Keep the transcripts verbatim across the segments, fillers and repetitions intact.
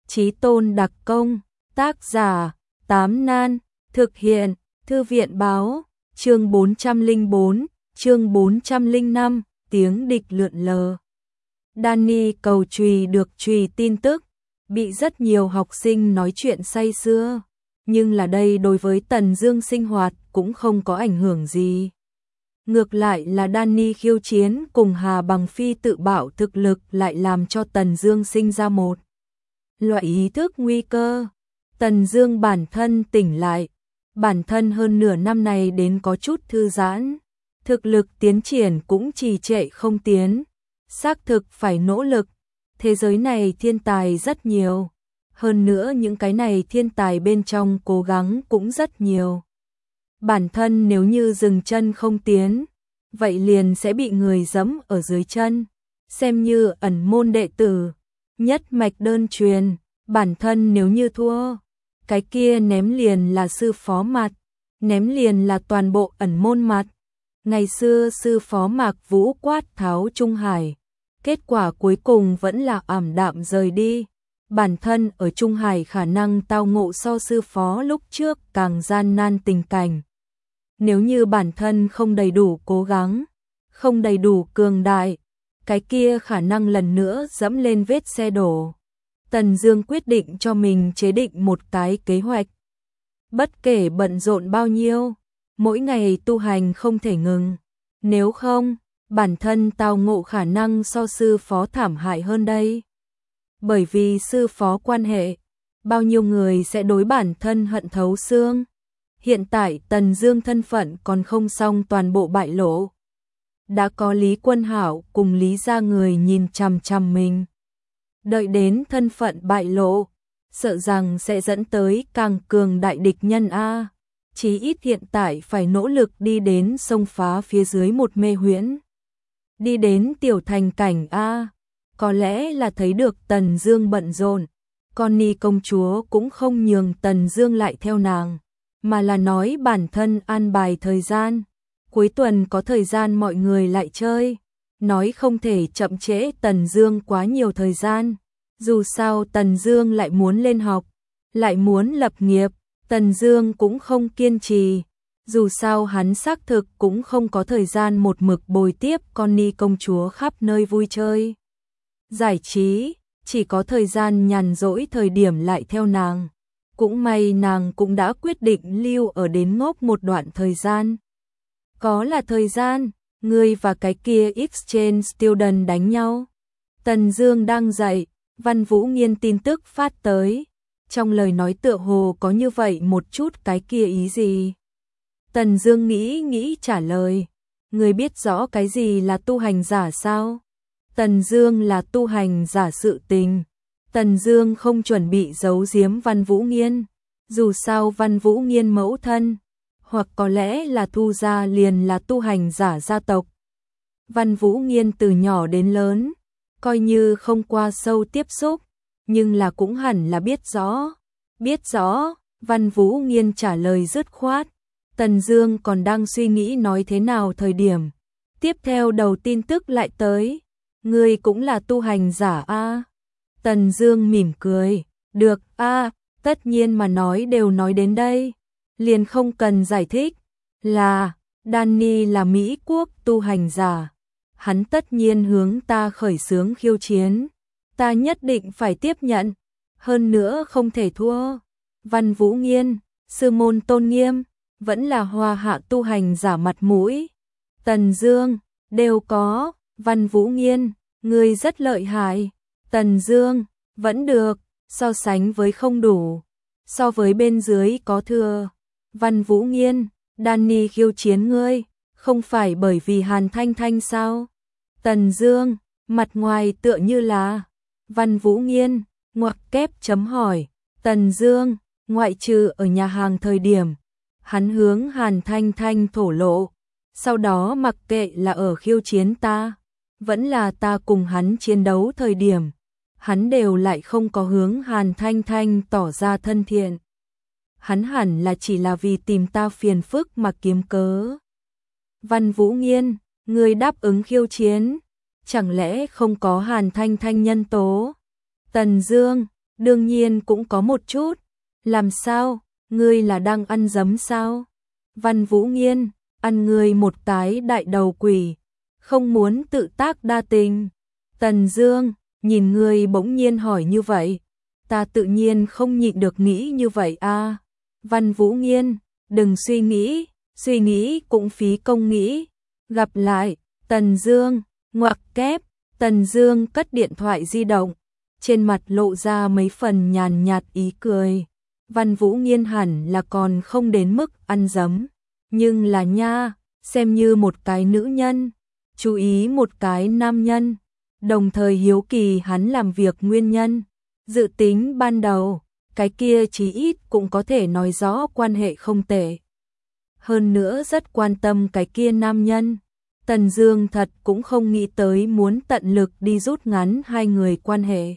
Chí Tôn đặc công, tác giả, Tám Nan, thực hiện, Thư viện báo, chương bốn trăm lẻ bốn, chương bốn trăm lẻ năm, tiếng địch lượn lờ. Danny cầu chùy được chùy tin tức, bị rất nhiều học sinh nói chuyện say sưa, nhưng là đây đối với Tần Dương sinh hoạt cũng không có ảnh hưởng gì. Ngược lại là Danny khiêu chiến cùng Hà Bằng Phi tự bảo thực lực lại làm cho Tần Dương sinh ra một loại ý thức nguy cơ. Tần Dương bản thân tỉnh lại, bản thân hơn nửa năm này đến có chút thư giãn, thực lực tiến triển cũng trì trệ không tiến, xác thực phải nỗ lực, thế giới này thiên tài rất nhiều, hơn nữa những cái này thiên tài bên trong cố gắng cũng rất nhiều. Bản thân nếu như dừng chân không tiến, vậy liền sẽ bị người giẫm ở dưới chân, xem như ẩn môn đệ tử, nhất mạch đơn truyền, bản thân nếu như thua, cái kia ném liền là sư phó mặt, ném liền là toàn bộ ẩn môn mặt. Ngày xưa sư phó Mạc Vũ quát tháo Trung Hải, kết quả cuối cùng vẫn là ảm đạm rời đi. Bản thân ở Trung Hải khả năng tao ngộ so sư phó lúc trước càng gian nan tình cảnh. Nếu như bản thân không đầy đủ cố gắng, không đầy đủ cường đại, cái kia khả năng lần nữa dẫm lên vết xe đổ. Tần Dương quyết định cho mình chế định một cái kế hoạch. Bất kể bận rộn bao nhiêu, mỗi ngày tu hành không thể ngừng. Nếu không, bản thân tao ngộ khả năng so sư phó thảm hại hơn đây. Bởi vì sư phó quan hệ, bao nhiêu người sẽ đối bản thân hận thấu xương. Hiện tại Tần Dương thân phận còn không xong toàn bộ bại lộ. Đã có Lý Quân Hạo cùng Lý gia người nhìn chằm chằm mình. Đợi đến thân phận bại lộ, sợ rằng sẽ dẫn tới càng cường đại địch nhân a. Chí ít hiện tại phải nỗ lực đi đến sông phá phía dưới một mê huyễn. Đi đến tiểu thành cảnh a, có lẽ là thấy được Tần Dương bận rộn, Connie công chúa cũng không nhường Tần Dương lại theo nàng, mà là nói bản thân an bài thời gian, cuối tuần có thời gian mọi người lại chơi, nói không thể chậm trễ Tần Dương quá nhiều thời gian, dù sao Tần Dương lại muốn lên học, lại muốn lập nghiệp, Tần Dương cũng không kiên trì, dù sao hắn xác thực cũng không có thời gian một mực bồi tiếp Connie công chúa khắp nơi vui chơi, giải trí, chỉ có thời gian nhàn rỗi thời điểm lại theo nàng. Cũng may nàng cũng đã quyết định lưu ở đến ngốc một đoạn thời gian. Có là thời gian, ngươi và cái kia exchange student đánh nhau. Tần Dương đang dạy, Văn Vũ Nghiên tin tức phát tới. Trong lời nói tựa hồ có như vậy một chút cái kia ý gì. Tần Dương nghĩ nghĩ trả lời. Ngươi biết rõ cái gì là tu hành giả sao? Tần Dương là tu hành giả sự tình. Tần Dương không chuẩn bị giấu giếm Văn Vũ Nghiên, dù sao Văn Vũ Nghiên mẫu thân, hoặc có lẽ là Thu gia liền là tu hành giả gia tộc. Văn Vũ Nghiên từ nhỏ đến lớn, coi như không qua sâu tiếp xúc, nhưng là cũng hẳn là biết rõ. Biết rõ, Văn Vũ Nghiên trả lời dứt khoát. Tần Dương còn đang suy nghĩ nói thế nào thời điểm, tiếp theo đầu tin tức lại tới, ngươi cũng là tu hành giả a? Tần Dương mỉm cười, được a, tất nhiên mà nói đều nói đến đây, liền không cần giải thích, là, Danny là Mỹ quốc tu hành giả, hắn tất nhiên hướng ta khởi xướng khiêu chiến, ta nhất định phải tiếp nhận, hơn nữa không thể thua. Văn Vũ Nghiên, sư môn tôn nghiêm, vẫn là hoa hạ tu hành giả mặt mũi. Tần Dương, đều có, Văn Vũ Nghiên, ngươi rất lợi hại. Tần Dương, vẫn được, so sánh với không đủ, so với bên dưới có thừa. Văn Vũ Nghiên, Danny khiêu chiến ngươi, không phải bởi vì Hàn Thanh Thanh sao? Tần Dương, mặt ngoài tựa như là. Văn Vũ Nghiên, ngoặc kép chấm hỏi. Tần Dương, ngoại trừ ở nhà hàng thời điểm, hắn hướng Hàn Thanh Thanh thổ lộ, sau đó mặc kệ là ở khiêu chiến ta, vẫn là ta cùng hắn chiến đấu thời điểm, hắn đều lại không có hướng Hàn Thanh Thanh tỏ ra thân thiện. Hắn hẳn là chỉ là vì tìm ta phiền phức mà kiếm cớ. Văn Vũ Nghiên, ngươi đáp ứng khiêu chiến, chẳng lẽ không có Hàn Thanh Thanh nhân tố? Tần Dương, Đương nhiên cũng có một chút. Làm sao, ngươi là đang ăn dấm sao? Văn Vũ Nghiên, ăn ngươi một cái đại đầu quỷ, không muốn tự tác đa tình. Tần Dương, nhìn ngươi bỗng nhiên hỏi như vậy, ta tự nhiên không nhịn được nghĩ như vậy a. Văn Vũ Nghiên, đừng suy nghĩ, suy nghĩ cũng phí công nghĩ. Gặp lại, Tần Dương, ngoặc kép, Tần Dương cất điện thoại di động, trên mặt lộ ra mấy phần nhàn nhạt ý cười. Văn Vũ Nghiên hẳn là còn không đến mức ăn dấm, nhưng là nha, xem như một cái nữ nhân, chú ý một cái nam nhân, đồng thời hiếu kỳ hắn làm việc nguyên nhân, dự tính ban đầu, cái kia chí ít cũng có thể nói rõ quan hệ không tệ. Hơn nữa rất quan tâm cái kia nam nhân. Tần Dương thật cũng không nghĩ tới muốn tận lực đi rút ngắn hai người quan hệ.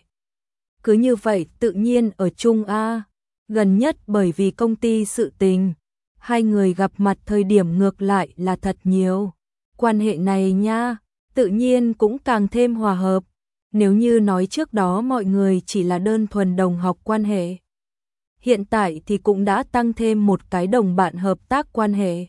Cứ như vậy tự nhiên ở chung a. Gần nhất bởi vì công ty sự tình, hai người gặp mặt thời điểm ngược lại là thật nhiều. Quan hệ này nha, tự nhiên cũng càng thêm hòa hợp. Nếu như nói trước đó mọi người chỉ là đơn thuần đồng học quan hệ, hiện tại thì cũng đã tăng thêm một cái đồng bạn hợp tác quan hệ.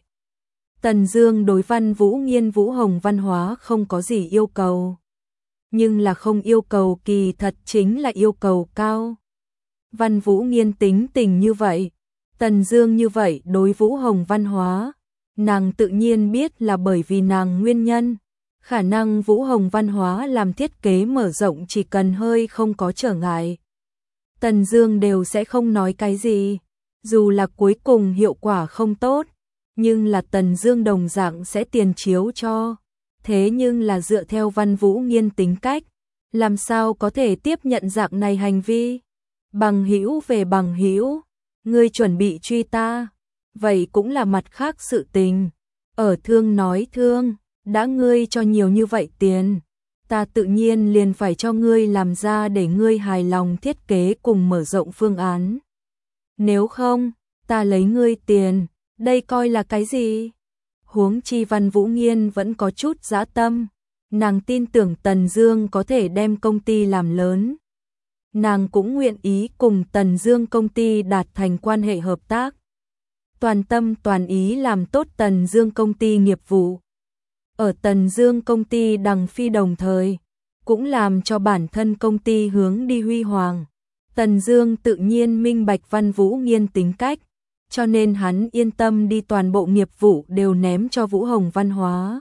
Tần Dương đối Văn Vũ Nghiên Vũ Hồng văn hóa không có gì yêu cầu, nhưng là không yêu cầu kỳ thật chính là yêu cầu cao. Văn Vũ Nghiên tính tình như vậy, Tần Dương như vậy đối Vũ Hồng văn hóa, nàng tự nhiên biết là bởi vì nàng nguyên nhân. Khả năng Vũ Hồng văn hóa làm thiết kế mở rộng chỉ cần hơi không có trở ngại, Tần Dương đều sẽ không nói cái gì, dù là cuối cùng hiệu quả không tốt, nhưng là Tần Dương đồng dạng sẽ tiền chiếu cho. Thế nhưng là dựa theo Văn Vũ Nghiên tính cách, làm sao có thể tiếp nhận dạng này hành vi? Bằng hữu về bằng hữu, ngươi chuẩn bị truy ta, vậy cũng là mặt khác sự tình. Ở thương nói thương, đã ngươi cho nhiều như vậy tiền, ta tự nhiên liền phải cho ngươi làm ra để ngươi hài lòng thiết kế cùng mở rộng phương án. Nếu không, ta lấy ngươi tiền, đây coi là cái gì? Huống chi Văn Vũ Nghiên vẫn có chút dã tâm, nàng tin tưởng Tần Dương có thể đem công ty làm lớn. Nàng cũng nguyện ý cùng Tần Dương công ty đạt thành quan hệ hợp tác, toàn tâm toàn ý làm tốt Tần Dương công ty nghiệp vụ. Ở Tần Dương công ty đằng phi đồng thời, cũng làm cho bản thân công ty hướng đi huy hoàng. Tần Dương tự nhiên minh bạch Văn Vũ Nghiên tính cách, cho nên hắn yên tâm đi toàn bộ nghiệp vụ đều ném cho Vũ Hồng văn hóa.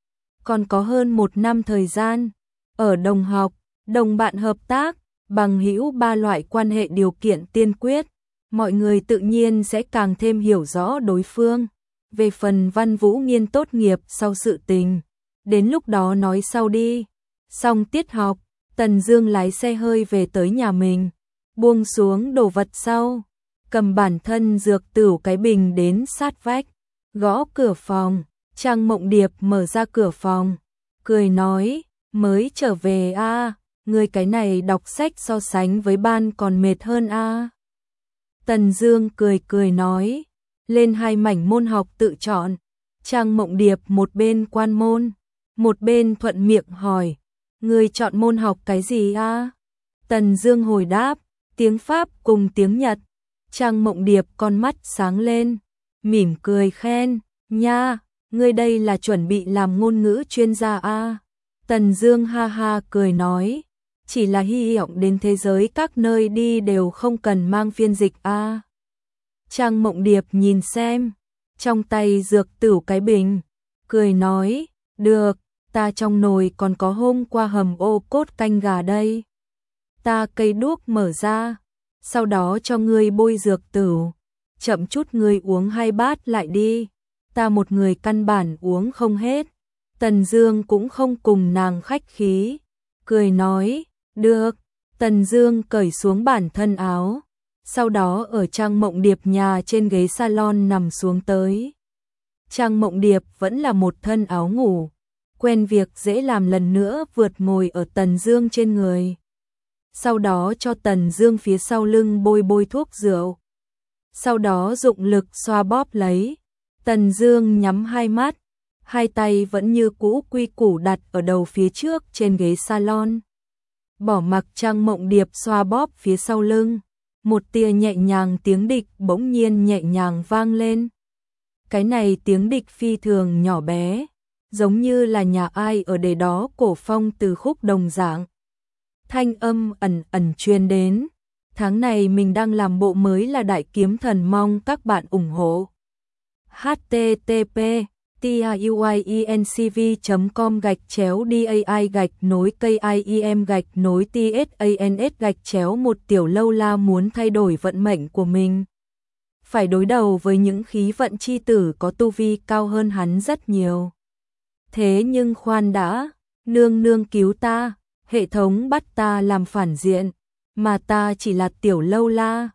Còn có hơn một năm thời gian, ở đồng học, đồng bạn hợp tác, bằng hữu ba loại quan hệ điều kiện tiên quyết, mọi người tự nhiên sẽ càng thêm hiểu rõ đối phương. Về phần Văn Vũ Nghiên tốt nghiệp sau sự tình, đến lúc đó nói sau đi. Xong tiết học, Tần Dương lái xe hơi về tới nhà mình, buông xuống đồ vật sau, cầm bản thân dược tửu cái bình đến sát vách, gõ cửa phòng. Trang Mộng Điệp mở ra cửa phòng, cười nói, mới trở về a, à, ngươi cái này đọc sách so sánh với ban còn mệt hơn a. À. Tần Dương cười cười nói, lên hai mảnh môn học tự chọn. Trang Mộng Điệp một bên quan môn, một bên thuận miệng hỏi, ngươi chọn môn học cái gì a? À? Tần Dương hồi đáp, tiếng Pháp cùng tiếng Nhật. Trang Mộng Điệp con mắt sáng lên, mỉm cười khen, nha, ngươi đây là chuẩn bị làm ngôn ngữ chuyên gia a? À? Tần Dương ha ha cười nói, chỉ là hy vọng đến thế giới các nơi đi đều không cần mang phiên dịch a. À? Trang Mộng Điệp nhìn xem, trong tay dược tửu cái bình, cười nói, được, ta trong nồi còn có hôm qua hầm ô cốt canh gà đây. Ta cây đuốc mở ra, sau đó cho ngươi bôi dược tửu, chậm chút ngươi uống hai bát lại đi, ta một người căn bản uống không hết. Tần Dương cũng không cùng nàng khách khí, cười nói, được. Tần Dương cởi xuống bản thân áo, sau đó ở Trang Mộng Điệp nhà trên ghế salon nằm xuống tới. Trang Mộng Điệp vẫn là một thân áo ngủ, quen việc dễ làm lần nữa vượt ngồi ở Tần Dương trên người. Sau đó cho Tần Dương phía sau lưng bôi bôi thuốc rượu. Sau đó dụng lực xoa bóp lấy. Tần Dương nhắm hai mắt, hai tay vẫn như cũ quy củ đặt ở đầu phía trước trên ghế salon. bỏ mặc Trang Mộng Điệp xoa bóp phía sau lưng. Một tia nhẹ nhàng tiếng địch bỗng nhiên nhẹ nhàng vang lên. Cái này tiếng địch phi thường nhỏ bé, giống như là nhà ai ở đề đó cổ phong từ khúc đồng dạng. Thanh âm ẩn ẩn truyền đến. Tháng này mình đang làm bộ mới là Đại Kiếm Thần, mong các bạn ủng hộ. h t t p tuyencv chấm com gạch chéo dai gạch nối kim gạch nối tsans gạch chéo một Tiểu Lâu La muốn thay đổi vận mệnh của mình. Phải đối đầu với những khí vận chi tử có tu vi cao hơn hắn rất nhiều. Thế nhưng khoan đã, nương nương cứu ta, hệ thống bắt ta làm phản diện, mà ta chỉ là Tiểu Lâu La.